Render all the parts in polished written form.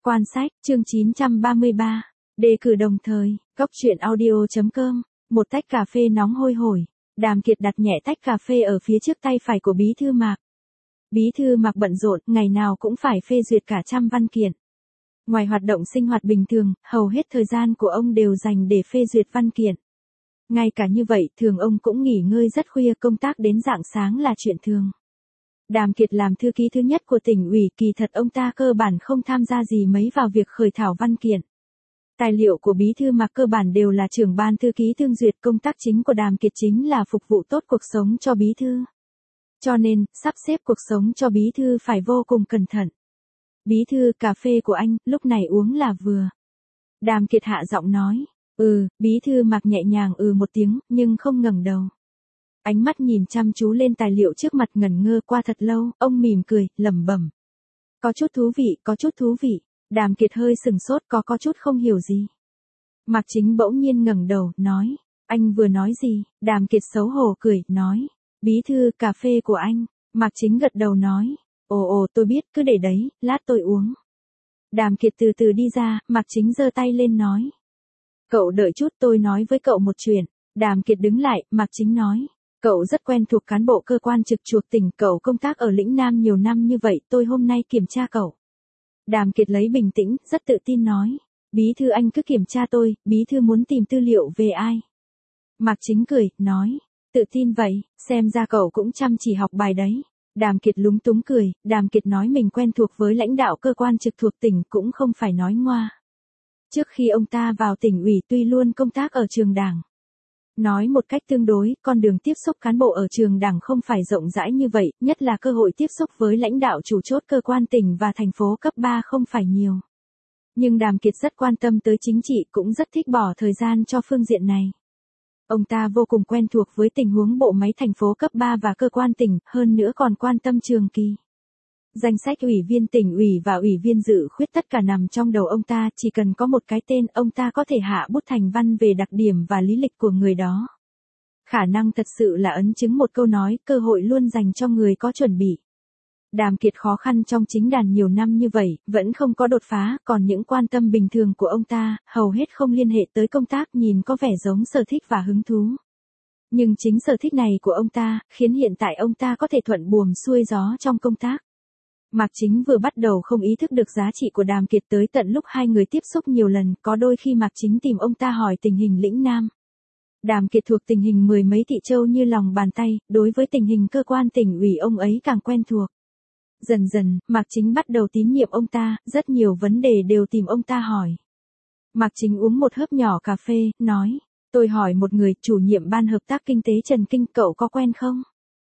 Quan sách, chương 933. Đề cử đồng thời, Góc truyện audio.com. Một tách cà phê nóng hôi hổi. Đàm Kiệt đặt nhẹ tách cà phê ở phía trước tay phải của Bí thư Mạc. Bí thư Mạc bận rộn, ngày nào cũng phải phê duyệt cả trăm văn kiện. Ngoài hoạt động sinh hoạt bình thường, hầu hết thời gian của ông đều dành để phê duyệt văn kiện. Ngay cả như vậy, thường ông cũng nghỉ ngơi rất khuya, công tác đến rạng sáng là chuyện thường. Đàm Kiệt làm thư ký thứ nhất của tỉnh ủy, kỳ thật ông ta cơ bản không tham gia gì mấy vào việc khởi thảo văn kiện. Tài liệu của Bí thư Mạc cơ bản đều là trưởng ban thư ký thương duyệt, công tác chính của Đàm Kiệt chính là phục vụ tốt cuộc sống cho Bí thư. Cho nên, sắp xếp cuộc sống cho Bí thư phải vô cùng cẩn thận. Bí thư, cà phê của anh, lúc này uống là vừa. Đàm Kiệt hạ giọng nói. Bí thư Mạc nhẹ nhàng một tiếng, nhưng không ngẩng đầu. Ánh mắt nhìn chăm chú lên tài liệu trước mặt, ngẩn ngơ qua thật lâu, ông mỉm cười, lẩm bẩm. Có chút thú vị, có chút thú vị. Đàm Kiệt hơi sừng sốt, có chút không hiểu gì. Mạc Chính bỗng nhiên ngẩng đầu, nói. Anh vừa nói gì? Đàm Kiệt xấu hổ cười, nói. Bí thư, cà phê của anh. Mạc Chính gật đầu nói. Ồ, tôi biết, cứ để đấy, lát tôi uống. Đàm Kiệt từ từ đi ra, Mạc Chính giơ tay lên nói. Cậu đợi chút, tôi nói với cậu một chuyện. Đàm Kiệt đứng lại, Mạc Chính nói. Cậu rất quen thuộc cán bộ cơ quan trực thuộc tỉnh, cậu công tác ở lĩnh Nam nhiều năm như vậy, tôi hôm nay kiểm tra cậu. Đàm Kiệt lấy bình tĩnh, rất tự tin nói. Bí thư anh cứ kiểm tra tôi, bí thư muốn tìm tư liệu về ai? Mạc Chính cười, nói. Tự tin vậy, xem ra cậu cũng chăm chỉ học bài đấy. Đàm Kiệt lúng túng cười, Đàm Kiệt nói mình quen thuộc với lãnh đạo cơ quan trực thuộc tỉnh cũng không phải nói ngoa. Trước khi ông ta vào tỉnh ủy tuy luôn công tác ở trường đảng. Nói một cách tương đối, con đường tiếp xúc cán bộ ở trường đảng không phải rộng rãi như vậy, nhất là cơ hội tiếp xúc với lãnh đạo chủ chốt cơ quan tỉnh và thành phố cấp 3 không phải nhiều. Nhưng Đàm Kiệt rất quan tâm tới chính trị, cũng rất thích bỏ thời gian cho phương diện này. Ông ta vô cùng quen thuộc với tình huống bộ máy thành phố cấp 3 và cơ quan tỉnh, hơn nữa còn quan tâm trường kỳ. Danh sách ủy viên tỉnh ủy và ủy viên dự khuyết tất cả nằm trong đầu ông ta, chỉ cần có một cái tên, ông ta có thể hạ bút thành văn về đặc điểm và lý lịch của người đó. Khả năng thật sự là ấn chứng một câu nói, cơ hội luôn dành cho người có chuẩn bị. Đàm Kiệt khó khăn trong chính đàn nhiều năm như vậy, vẫn không có đột phá, còn những quan tâm bình thường của ông ta, hầu hết không liên hệ tới công tác, nhìn có vẻ giống sở thích và hứng thú. Nhưng chính sở thích này của ông ta, khiến hiện tại ông ta có thể thuận buồm xuôi gió trong công tác. Mạc Chính vừa bắt đầu không ý thức được giá trị của Đàm Kiệt, tới tận lúc hai người tiếp xúc nhiều lần, có đôi khi Mạc Chính tìm ông ta hỏi tình hình lĩnh Nam. Đàm Kiệt thuộc tình hình mười mấy thị châu như lòng bàn tay, đối với tình hình cơ quan tỉnh ủy ông ấy càng quen thuộc. Dần dần, Mạc Chính bắt đầu tín nhiệm ông ta, rất nhiều vấn đề đều tìm ông ta hỏi. Mạc Chính uống một hớp nhỏ cà phê, nói, tôi hỏi một người, chủ nhiệm ban hợp tác kinh tế Trần Kinh, cậu có quen không?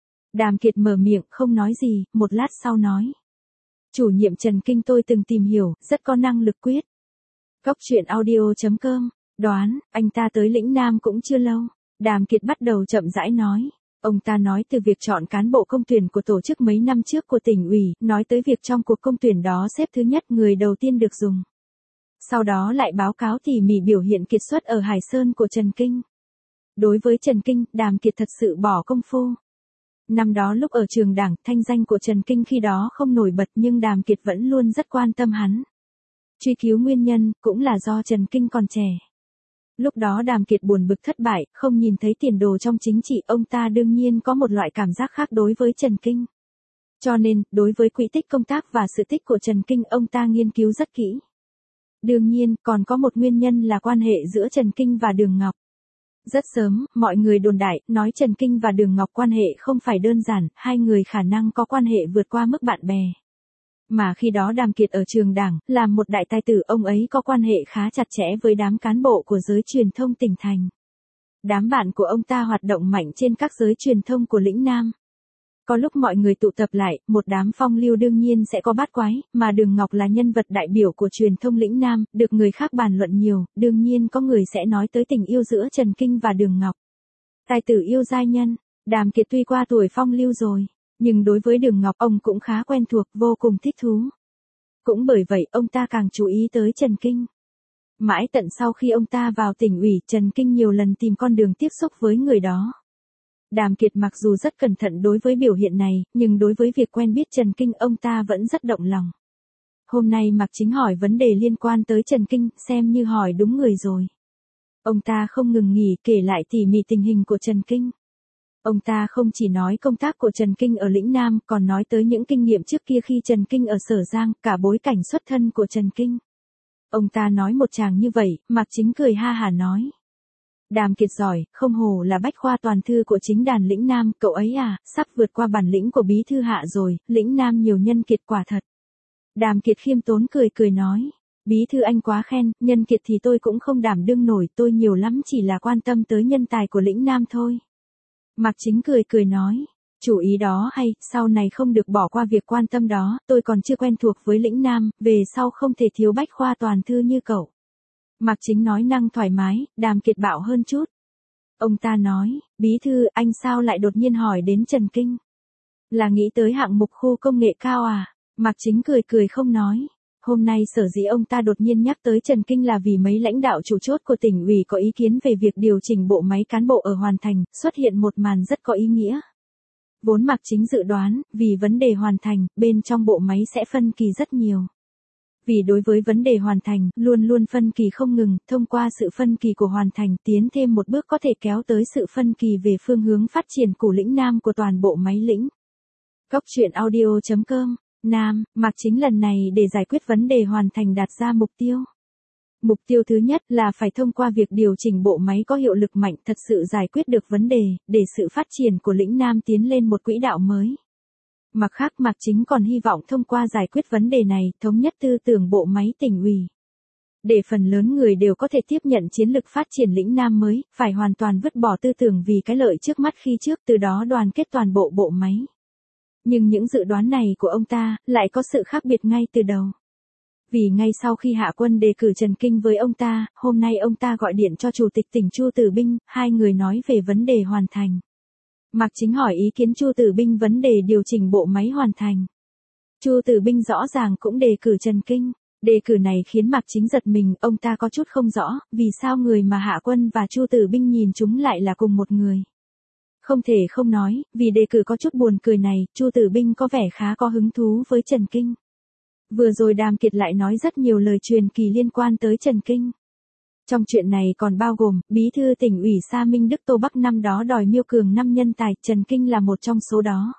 Đàm Kiệt mở miệng, không nói gì, một lát sau nói. Chủ nhiệm Trần Kinh tôi từng tìm hiểu, rất có năng lực quyết. Góc truyện audio.com, đoán, anh ta tới lĩnh Nam cũng chưa lâu. Đàm Kiệt bắt đầu chậm rãi nói. Ông ta nói từ việc chọn cán bộ công tuyển của tổ chức mấy năm trước của tỉnh ủy, nói tới việc trong cuộc công tuyển đó xếp thứ nhất, người đầu tiên được dùng. Sau đó lại báo cáo tỉ mỉ biểu hiện kiệt xuất ở Hải Sơn của Trần Kinh. Đối với Trần Kinh, Đàm Kiệt thật sự bỏ công phu. Năm đó lúc ở trường đảng, thanh danh của Trần Kinh khi đó không nổi bật, nhưng Đàm Kiệt vẫn luôn rất quan tâm hắn. Truy cứu nguyên nhân, cũng là do Trần Kinh còn trẻ. Lúc đó Đàm Kiệt buồn bực thất bại, không nhìn thấy tiền đồ trong chính trị, ông ta đương nhiên có một loại cảm giác khác đối với Trần Kinh. Cho nên, đối với quỹ tích công tác và sự tích của Trần Kinh, ông ta nghiên cứu rất kỹ. Đương nhiên, còn có một nguyên nhân là quan hệ giữa Trần Kinh và Đường Ngọc. Rất sớm, mọi người đồn đại, nói Trần Kinh và Đường Ngọc quan hệ không phải đơn giản, hai người khả năng có quan hệ vượt qua mức bạn bè. Mà khi đó Đàm Kiệt ở trường đảng, làm một đại tài tử, ông ấy có quan hệ khá chặt chẽ với đám cán bộ của giới truyền thông tỉnh thành. Đám bạn của ông ta hoạt động mạnh trên các giới truyền thông của lĩnh Nam. Có lúc mọi người tụ tập lại, một đám phong lưu đương nhiên sẽ có bát quái, mà Đường Ngọc là nhân vật đại biểu của truyền thông lĩnh Nam, được người khác bàn luận nhiều, đương nhiên có người sẽ nói tới tình yêu giữa Trần Kinh và Đường Ngọc. Tài tử yêu giai nhân, Đàm Kiệt tuy qua tuổi phong lưu rồi, nhưng đối với Đường Ngọc ông cũng khá quen thuộc, vô cùng thích thú. Cũng bởi vậy ông ta càng chú ý tới Trần Kinh. Mãi tận sau khi ông ta vào tỉnh ủy, Trần Kinh nhiều lần tìm con đường tiếp xúc với người đó. Đàm Kiệt mặc dù rất cẩn thận đối với biểu hiện này, nhưng đối với việc quen biết Trần Kinh ông ta vẫn rất động lòng. Hôm nay Mạc Chính hỏi vấn đề liên quan tới Trần Kinh, xem như hỏi đúng người rồi. Ông ta không ngừng nghỉ kể lại tỉ mỉ tình hình của Trần Kinh. Ông ta không chỉ nói công tác của Trần Kinh ở lĩnh Nam, còn nói tới những kinh nghiệm trước kia khi Trần Kinh ở Sở Giang, cả bối cảnh xuất thân của Trần Kinh. Ông ta nói một tràng như vậy, Mạc Chính cười ha hả nói. Đàm Kiệt giỏi, không hổ là bách khoa toàn thư của chính đàn lĩnh Nam, cậu ấy à, sắp vượt qua bản lĩnh của bí thư hạ rồi, lĩnh Nam nhiều nhân kiệt quả thật. Đàm Kiệt khiêm tốn cười cười nói. Bí thư anh quá khen, nhân kiệt thì tôi cũng không đảm đương nổi, tôi nhiều lắm chỉ là quan tâm tới nhân tài của lĩnh Nam thôi. Mạc Chính cười cười nói. Chủ ý đó hay, sau này không được bỏ qua việc quan tâm đó, tôi còn chưa quen thuộc với lĩnh Nam, về sau không thể thiếu bách khoa toàn thư như cậu. Mạc Chính nói năng thoải mái, Đàm Kiệt bạo hơn chút. Ông ta nói, bí thư, anh sao lại đột nhiên hỏi đến Trần Kinh? Là nghĩ tới hạng mục khu công nghệ cao à? Mạc Chính cười cười không nói. Hôm nay sở dĩ ông ta đột nhiên nhắc tới Trần Kinh là vì mấy lãnh đạo chủ chốt của tỉnh ủy có ý kiến về việc điều chỉnh bộ máy cán bộ ở Hoàn Thành, xuất hiện một màn rất có ý nghĩa. Vốn Mạc Chính dự đoán, vì vấn đề Hoàn Thành, bên trong bộ máy sẽ phân kỳ rất nhiều. Vì đối với vấn đề Hoàn Thành, luôn luôn phân kỳ không ngừng, thông qua sự phân kỳ của Hoàn Thành tiến thêm một bước có thể kéo tới sự phân kỳ về phương hướng phát triển của lĩnh Nam của toàn bộ máy lĩnh. Góc truyện audio.com, Nam, Mạc Chính lần này để giải quyết vấn đề Hoàn Thành đặt ra mục tiêu. Mục tiêu thứ nhất là phải thông qua việc điều chỉnh bộ máy có hiệu lực mạnh thật sự giải quyết được vấn đề, để sự phát triển của lĩnh Nam tiến lên một quỹ đạo mới. Mặt khác Mạc Chính còn hy vọng thông qua giải quyết vấn đề này, thống nhất tư tưởng bộ máy tỉnh ủy. Để phần lớn người đều có thể tiếp nhận chiến lược phát triển lĩnh Nam mới, phải hoàn toàn vứt bỏ tư tưởng vì cái lợi trước mắt khi trước, từ đó đoàn kết toàn bộ bộ máy. Nhưng những dự đoán này của ông ta, lại có sự khác biệt ngay từ đầu. Vì ngay sau khi Hạ Quân đề cử Trần Kinh với ông ta, hôm nay ông ta gọi điện cho Chủ tịch tỉnh Chu Tử Binh, hai người nói về vấn đề Hoàn Thành. Mạc Chính hỏi ý kiến Chu Tử Binh vấn đề điều chỉnh bộ máy Hoàn Thành. Chu Tử Binh rõ ràng cũng đề cử Trần Kinh. Đề cử này khiến Mạc Chính giật mình, ông ta có chút không rõ, vì sao người mà Hạ Quân và Chu Tử Binh nhìn chúng lại là cùng một người. Không thể không nói, vì đề cử có chút buồn cười này, Chu Tử Binh có vẻ khá có hứng thú với Trần Kinh. Vừa rồi Đàm Kiệt lại nói rất nhiều lời truyền kỳ liên quan tới Trần Kinh. Trong chuyện này còn bao gồm, bí thư tỉnh ủy Sa Minh Đức Tô Bắc năm đó đòi Miêu Cường 5 nhân tài, Trần Kinh là một trong số đó.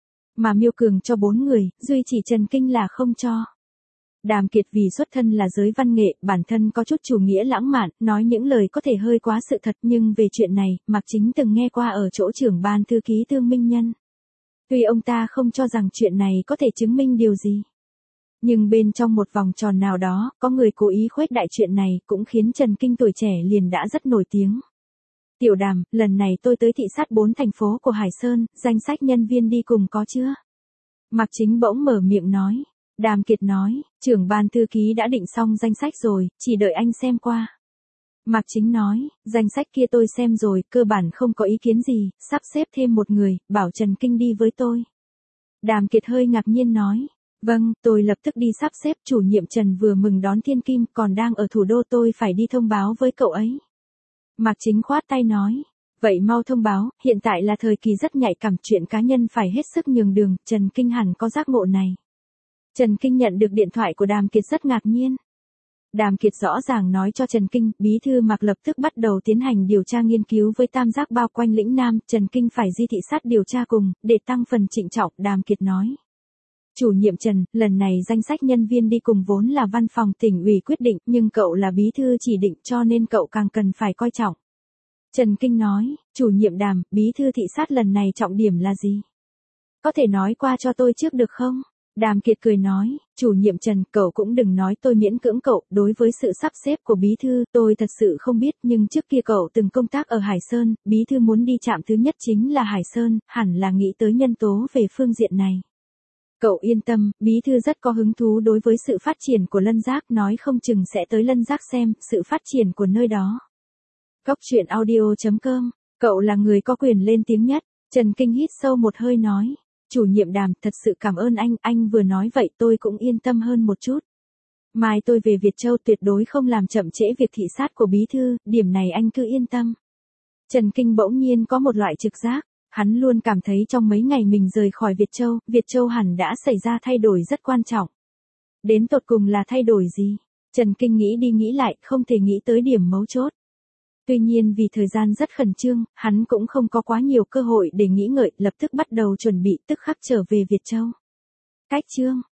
Mà Miêu Cường cho 4 người, duy chỉ Trần Kinh là không cho. Đàm Kiệt vì xuất thân là giới văn nghệ, bản thân có chút chủ nghĩa lãng mạn, nói những lời có thể hơi quá sự thật, nhưng về chuyện này, Mạc Chính từng nghe qua ở chỗ trưởng ban thư ký Thương Minh Nhân. Tuy ông ta không cho rằng chuyện này có thể chứng minh điều gì. Nhưng bên trong một vòng tròn nào đó, có người cố ý khuếch đại chuyện này, cũng khiến Trần Kinh tuổi trẻ liền đã rất nổi tiếng. Tiểu Đàm, lần này tôi tới thị sát 4 thành phố của Hải Sơn, danh sách nhân viên đi cùng có chưa? Mạc Chính bỗng mở miệng nói. Đàm Kiệt nói, trưởng ban thư ký đã định xong danh sách rồi, chỉ đợi anh xem qua. Mạc Chính nói, danh sách kia tôi xem rồi, cơ bản không có ý kiến gì, sắp xếp thêm một người, bảo Trần Kinh đi với tôi. Đàm Kiệt hơi ngạc nhiên nói. Vâng, tôi lập tức đi sắp xếp, chủ nhiệm Trần vừa mừng đón Thiên Kim, còn đang ở thủ đô, tôi phải đi thông báo với cậu ấy. Mạc Chính khoát tay nói, vậy mau thông báo, hiện tại là thời kỳ rất nhạy cảm, chuyện cá nhân phải hết sức nhường đường, Trần Kinh hẳn có giác ngộ này. Trần Kinh nhận được điện thoại của Đàm Kiệt rất ngạc nhiên. Đàm Kiệt rõ ràng nói cho Trần Kinh, bí thư Mạc lập tức bắt đầu tiến hành điều tra nghiên cứu với tam giác bao quanh lĩnh Nam, Trần Kinh phải di thị sát điều tra cùng, để tăng phần trịnh trọng, Đàm Kiệt nói. Chủ nhiệm Trần, lần này danh sách nhân viên đi cùng vốn là văn phòng tỉnh ủy quyết định, nhưng cậu là bí thư chỉ định cho nên cậu càng cần phải coi trọng. Trần Kinh nói, chủ nhiệm Đàm, bí thư thị sát lần này trọng điểm là gì? Có thể nói qua cho tôi trước được không? Đàm Kiệt cười nói, chủ nhiệm Trần, cậu cũng đừng nói tôi miễn cưỡng cậu, đối với sự sắp xếp của bí thư, tôi thật sự không biết, nhưng trước kia cậu từng công tác ở Hải Sơn, bí thư muốn đi trạm thứ nhất chính là Hải Sơn, hẳn là nghĩ tới nhân tố về phương diện này. Cậu yên tâm, bí thư rất có hứng thú đối với sự phát triển của Lân Giác, nói không chừng sẽ tới Lân Giác xem sự phát triển của nơi đó. Góc truyện audio.com, cậu là người có quyền lên tiếng nhất. Trần Kinh hít sâu một hơi nói, chủ nhiệm Đàm, thật sự cảm ơn anh vừa nói vậy tôi cũng yên tâm hơn một chút. Mai tôi về Việt Châu tuyệt đối không làm chậm trễ việc thị sát của bí thư, điểm này anh cứ yên tâm. Trần Kinh bỗng nhiên có một loại trực giác. Hắn luôn cảm thấy trong mấy ngày mình rời khỏi Việt Châu hẳn đã xảy ra thay đổi rất quan trọng. Đến tột cùng là thay đổi gì? Trần Kinh nghĩ đi nghĩ lại, không thể nghĩ tới điểm mấu chốt. Tuy nhiên vì thời gian rất khẩn trương, hắn cũng không có quá nhiều cơ hội để nghĩ ngợi, lập tức bắt đầu chuẩn bị tức khắc trở về Việt Châu. Cách chương